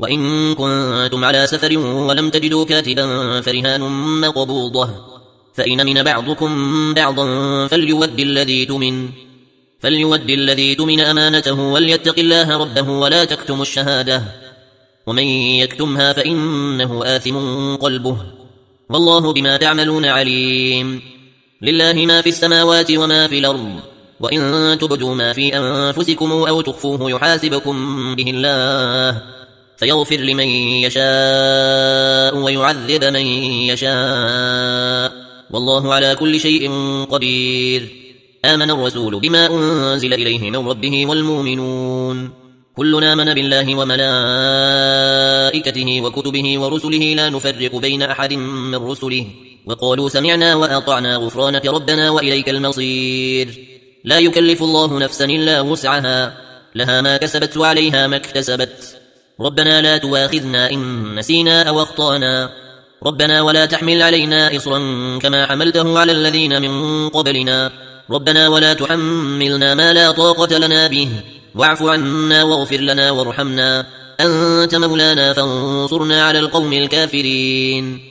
وإن كنتم على سفر ولم تجدوا كاتبا فرهان مقبوضة، فإن من بعضكم بعضا فليود الذي تؤمن أمانته وليتق الله ربه ولا تكتم الشهادة، ومن يكتمها فإنه آثم قلبه، والله بما تعملون عليم. لله ما في السماوات وما في الأرض، وإن تبدوا ما في أنفسكم أو تخفوه يحاسبكم به الله، فيغفر لمن يشاء ويعذب من يشاء، والله على كل شيء قدير. آمن الرسول بما أنزل إليه من ربه والمؤمنون كلنا آمن بالله وملائكته وكتبه ورسله لا نفرق بين أحد من رسله، وقالوا سمعنا وأطعنا غفرانك ربنا وإليك المصير. لا يكلف الله نفسا إلا وسعها، لها ما كسبت وعليها ما اكتسبت، ربنا لا تؤاخذنا إن نسينا أو أخطأنا، ربنا ولا تحمل علينا إصرا كما حملته على الذين من قبلنا، ربنا ولا تحملنا ما لا طاقة لنا به، واعف عنا واغفر لنا وارحمنا، أنت مولانا فانصرنا على القوم الكافرين.